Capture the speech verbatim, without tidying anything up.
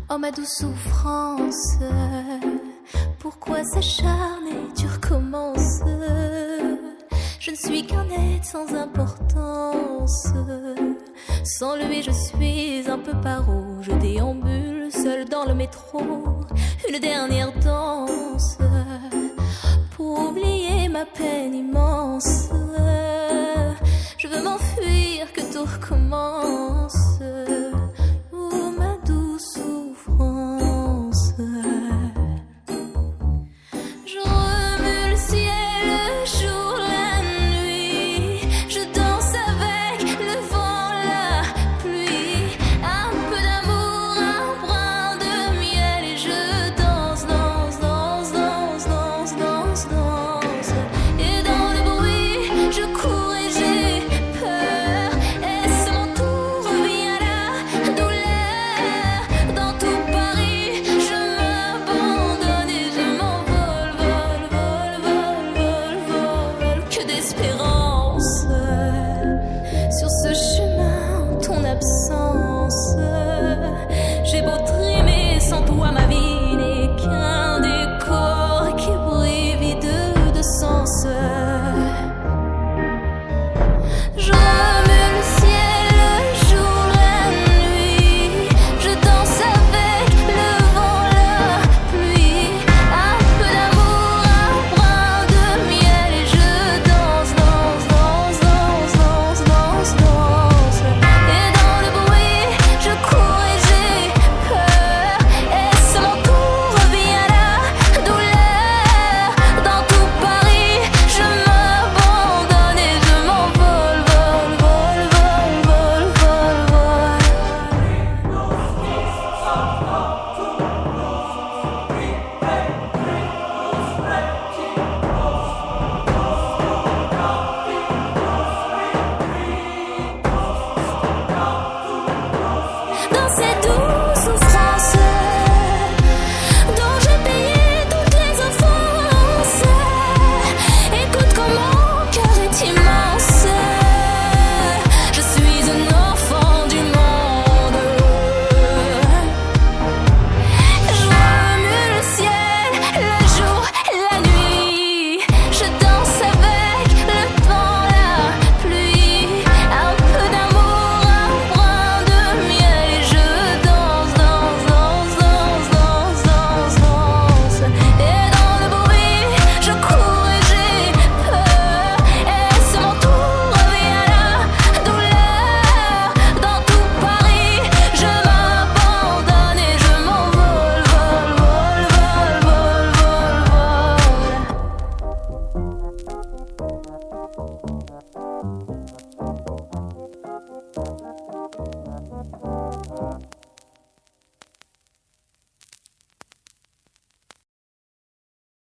Oh ma douce souffrance, pourquoi s'acharner, tu recommences. Je ne suis qu'un être sans importance. Sans lui je suis un peu paro. Je déambule seul dans le métro. Une dernière danse pour oublier ma peine immense. Je veux m'enfuir, que tout recommence.